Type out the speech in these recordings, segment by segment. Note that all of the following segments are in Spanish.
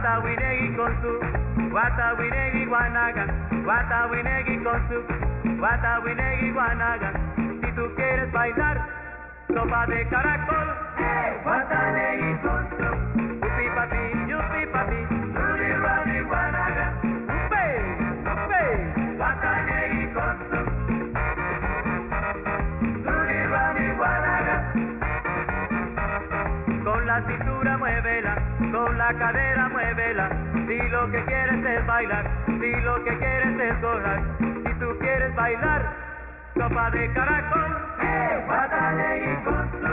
Watawinegi con su Watawinegi Guanaga, Watawinegi con su Watawinegi Guanaga. Si tú quieres bailar sopa de caracol, Watanegi con su yupi papi, Rudy Rani Guanaga. Upe, Watanegi con su Rudy Rani Guanaga. Con la cintura muévela, con la cadera muévela. Si lo que quieres es bailar, si lo que quieres es gozar. Si tú quieres bailar sopa de caracol, Watanegi con su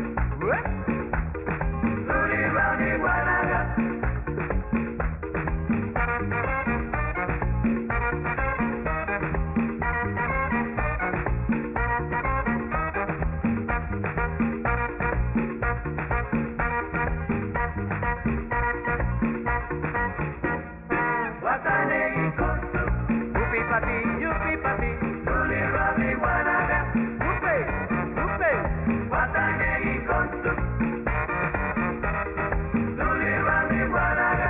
Rudy Rani Guanaga. Watanegi con su yupi papi, Rudy Rani Guanaga. Upe, Watanegi con su Rudy Rani Guanaga.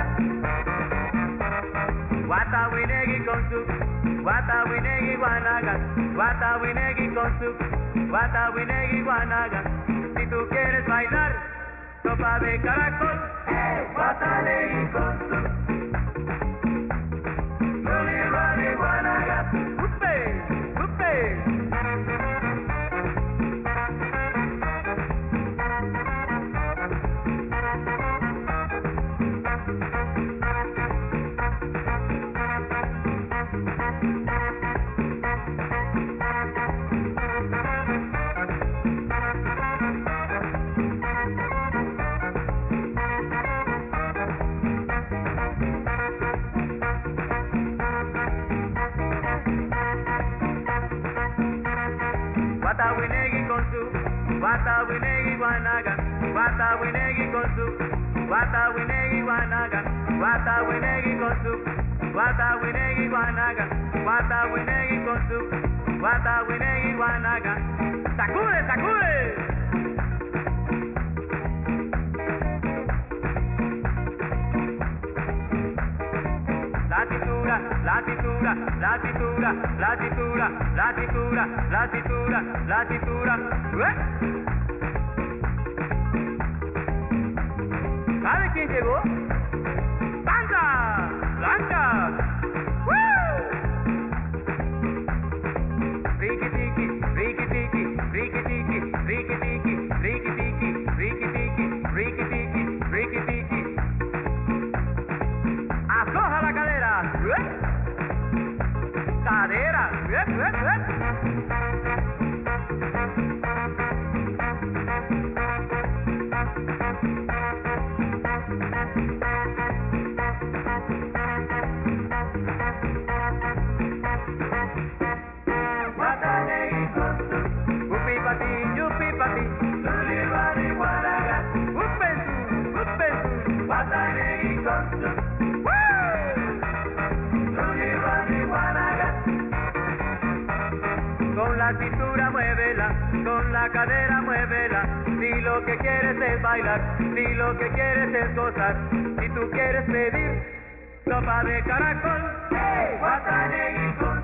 Watawinegi con su Watawinegi Guanaga, Watawinegi con su Watawinegi Guanaga. Si tú quieres bailar sopa de caracol, Watanegi con su Rudy Rani Guanaga. Upe. Watawinegi con su Watawinegi Guanaga, Watawinegi con su Watawinegi Guanaga, Watawinegi con su Watawinegi Guanaga, Watawinegi con su Watawinegi Guanaga. ¡Sacude! La cintura. ¿Sabe quién llegó? ¡Blanca! Riki tiki, afloja la cadera. Cadera. Watanegi con su yupi papi, Rudy Rani Guanaga. Upe su Watanegi con su Rudy Rani Guanaga. Con la cintura muévela, con la cadera muévela. Si lo que quieres es bailar, si lo que quieres es gozar. Si tú quieres pedir sopa de caracol, Watanegi con